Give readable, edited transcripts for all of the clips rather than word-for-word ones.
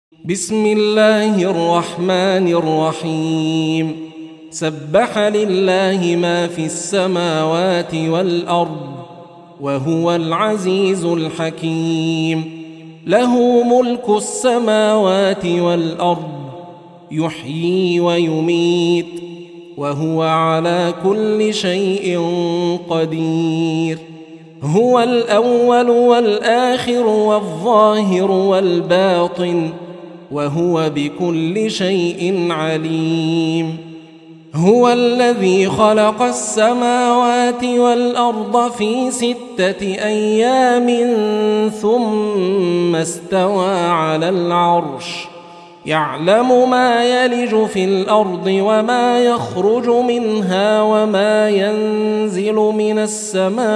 بسم الله الرحمن الرحيم. سبح لله ما في السماوات والأرض وهو العزيز الحكيم. له ملك السماوات والأرض يحيي ويميت وهو على كل شيء قدير. هو الأول والآخر والظاهر والباطن وهو بكل شيء عليم. هو الذي خلق السماوات والأرض في 6 أيام ثم استوى على العرش. يعلم ما يلج في الأرض وما يخرج منها وما ينزل من السماء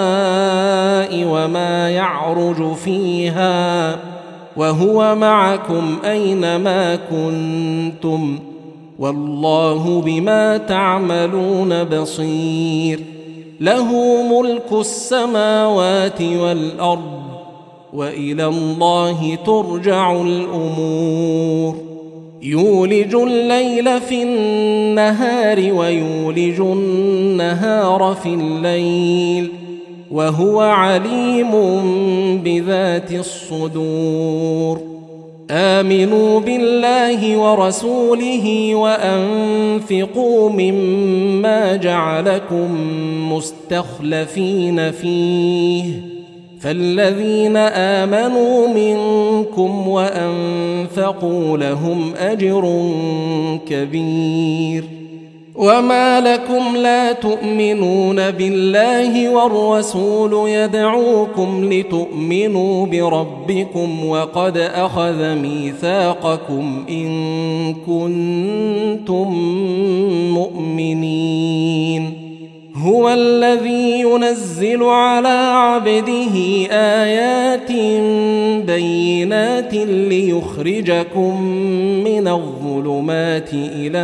وما يعرج فيها وهو معكم أينما كنتم والله بما تعملون بصير. له ملك السماوات والأرض وإلى الله ترجع الأمور. يولج الليل في النهار ويولج النهار في الليل وهو عليم بذات الصدور. آمنوا بالله ورسوله وأنفقوا مما جعلكم مستخلفين فيه فالذين آمنوا منكم وأنفقوا لهم أجر كبير. وما لكم لا تؤمنون بالله والرسول يدعوكم لتؤمنوا بربكم وقد أخذ ميثاقكم إن كنتم مؤمنين. هو الذي ينزل على عبده آيات بينات ليخرجكم من الظلمات إلى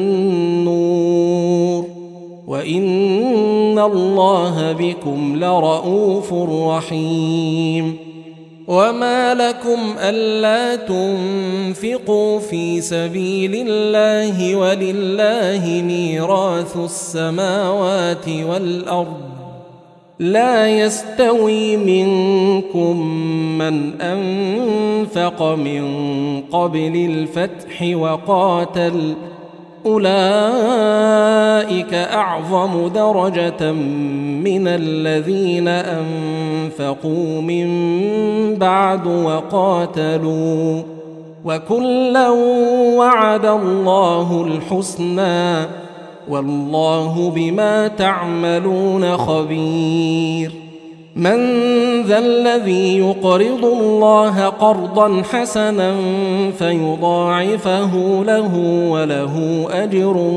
النور وإن الله بكم لرؤوف رحيم. وما لكم ألا تنفقوا في سبيل الله ولله ميراث السماوات والأرض لا يستوي منكم من أنفق من قبل الفتح وقاتل أولئك أعظم درجة من الذين أنفقوا من بعد وقاتلوا وكلا وعد الله الحسنى والله بما تعملون خبير. من ذا الذي يقرض الله قرضا حسنا فيضاعفه له وله أجر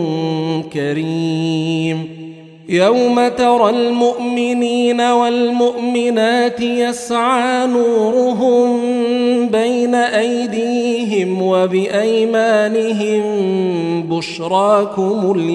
كريم. يوم ترى المؤمنين والمؤمنات يسعى نورهم بين أيديهم وبأيمانهم بشراكم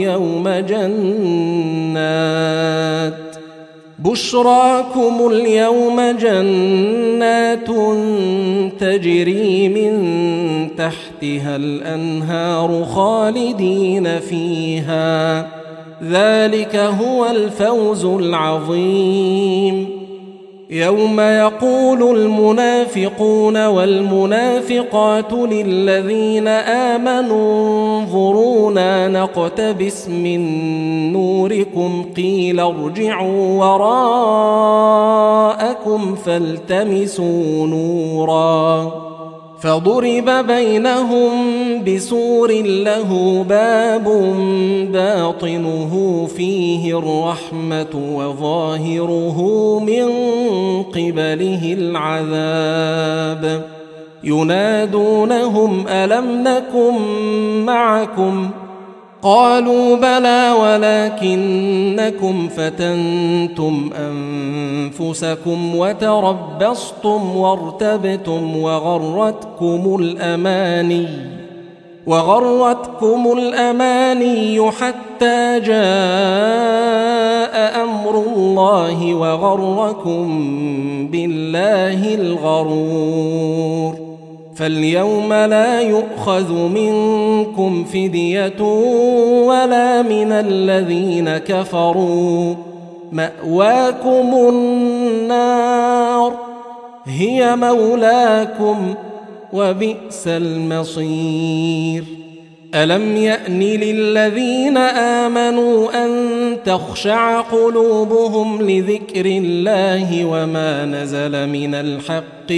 اليوم جنات تجري من تحتها الأنهار خالدين فيها ذلك هو الفوز العظيم. يوم يقول المنافقون والمنافقات للذين آمنوا انظرونا نقتبس من نوركم قيل ارجعوا وراءكم فالتمسوا نورا فضرب بينهم بسور له باب باطنه فيه الرحمة وظاهره من قبله العذاب. ينادونهم ألم نكن معكم قالوا بلى ولكنكم فتنتم أنفسكم وتربصتم وارتبتم وغرتكم الأماني حتى جاء أمر الله وغركم بالله الغرور. فاليوم لا يؤخذ منكم فدية ولا من الذين كفروا، مأواكم النار هي مولاكم وبئس المصير. ألم يأن للذين آمنوا أن تخشع قلوبهم لذكر الله وما نزل من الحق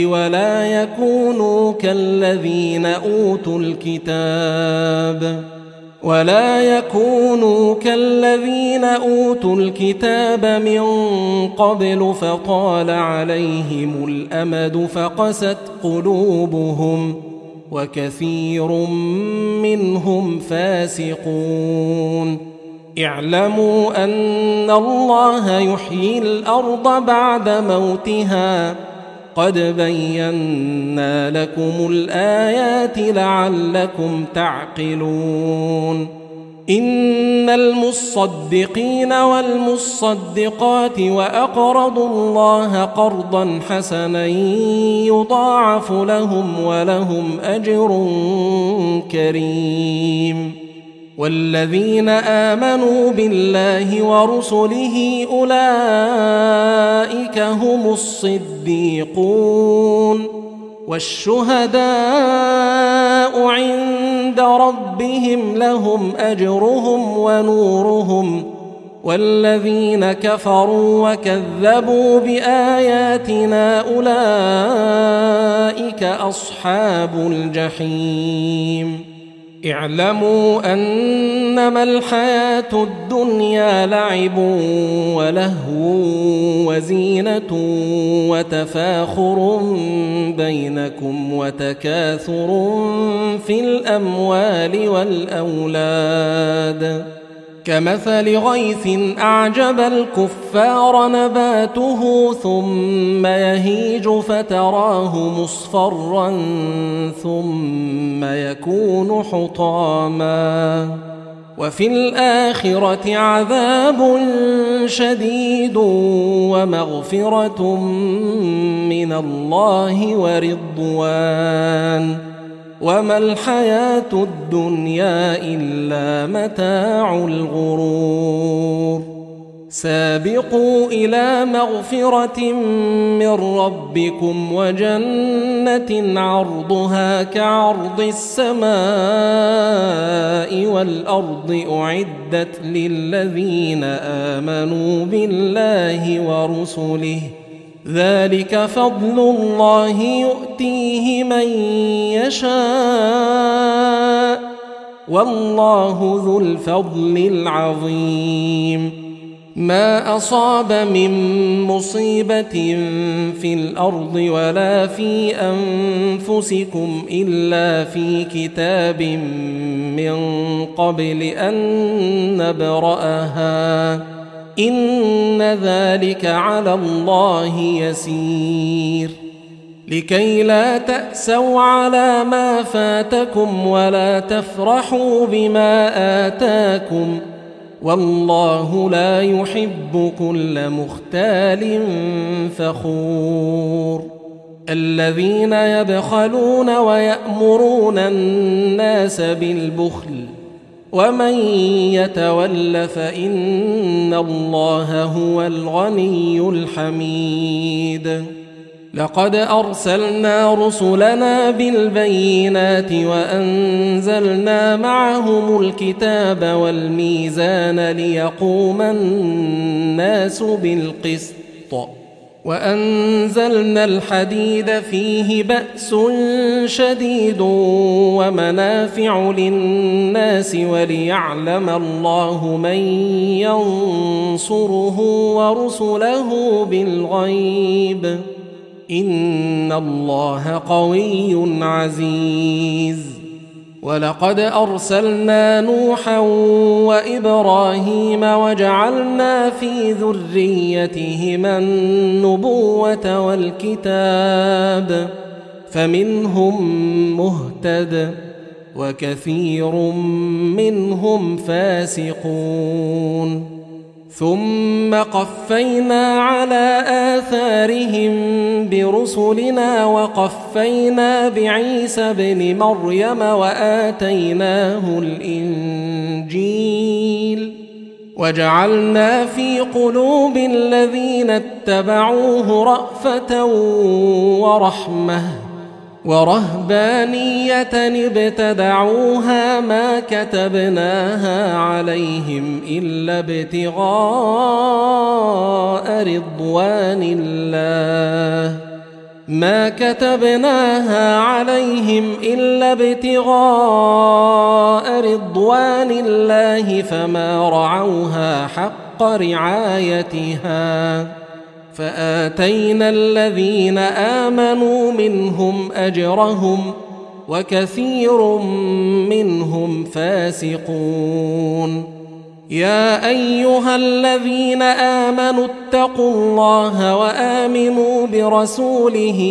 ولا يكونوا كالذين أوتوا الكتاب من قبل فطال عليهم الأمد فقست قلوبهم وكثير منهم فاسقون. اعلموا أن الله يحيي الأرض بعد موتها، قد بينا لكم الآيات لعلكم تعقلون. إن المصدقين والمصدقات وأقرضوا الله قرضا حسنا يضاعف لهم ولهم أجر كريم. والذين آمنوا بالله ورسله أولئك هم الصديقون والشهداء عند ربهم لهم أجرهم ونورهم. والذين كفروا وكذبوا بآياتنا أولئك أصحاب الجحيم. اعلموا أنما الحياة الدنيا لعب ولهو وزينة وتفاخر بينكم وتكاثر في الأموال والأولاد، كمثل غيث أعجب الكفار نباته ثم يهيج فتراه مصفرا ثم يكون حطاما، وفي الآخرة عذاب شديد ومغفرة من الله ورضوان، وما الحياة الدنيا إلا متاع الغرور. سابقوا إلى مغفرة من ربكم وجنة عرضها كعرض السماء والأرض أعدت للذين آمنوا بالله ورسله، ذلك فضل الله يؤتيه من يشاء والله ذو الفضل العظيم. ما أصاب من مصيبة في الأرض ولا في أنفسكم إلا في كتاب من قبل أن نبرأها، إن ذلك على الله يسير. لكي لا تأسوا على ما فاتكم ولا تفرحوا بما آتاكم، والله لا يحب كل مختال فخور. الذين يبخلون ويأمرون الناس بالبخل، ومن يتول فإن الله هو الغني الحميد. لقد أرسلنا رسلنا بالبينات وأنزلنا معهم الكتاب والميزان ليقوم الناس بالقسط، وأنزلنا الحديد فيه بأس شديد ومنافع للناس وليعلم الله من ينصره ورسله بالغيب، إن الله قوي عزيز. ولقد أرسلنا نوحا وإبراهيم وجعلنا في ذريتهما النبوة والكتاب، فمنهم مهتد وكثير منهم فاسقون. ثم قفينا على آثارهم برسلنا وقفينا بعيسى ابن مريم وآتيناه الإنجيل وجعلنا في قلوب الذين اتبعوه رأفة ورحمة ورهبانية ابتدعوها ما كتبناها عليهم إلا ابتغاء رضوان الله فما رعوها حق رعايتها فآتينا الذين آمنوا منهم أجرهم وكثير منهم فاسقون يا أيها الذين آمنوا اتقوا الله وآمنوا برسوله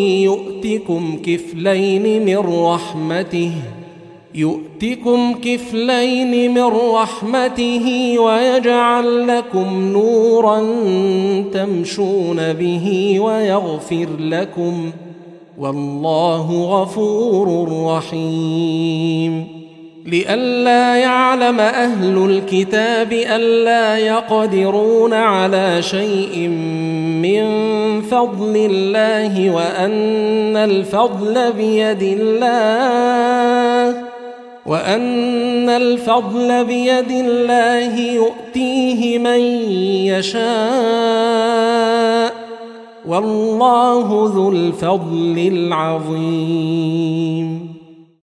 يؤتكم كفلين من رحمته ويجعل لكم نورا تمشون به ويغفر لكم والله غفور رحيم لئلا يعلم أهل الكتاب ألا يقدرون على شيء من فضل الله وأن الفضل بيد الله يؤتيه من يشاء والله ذو الفضل العظيم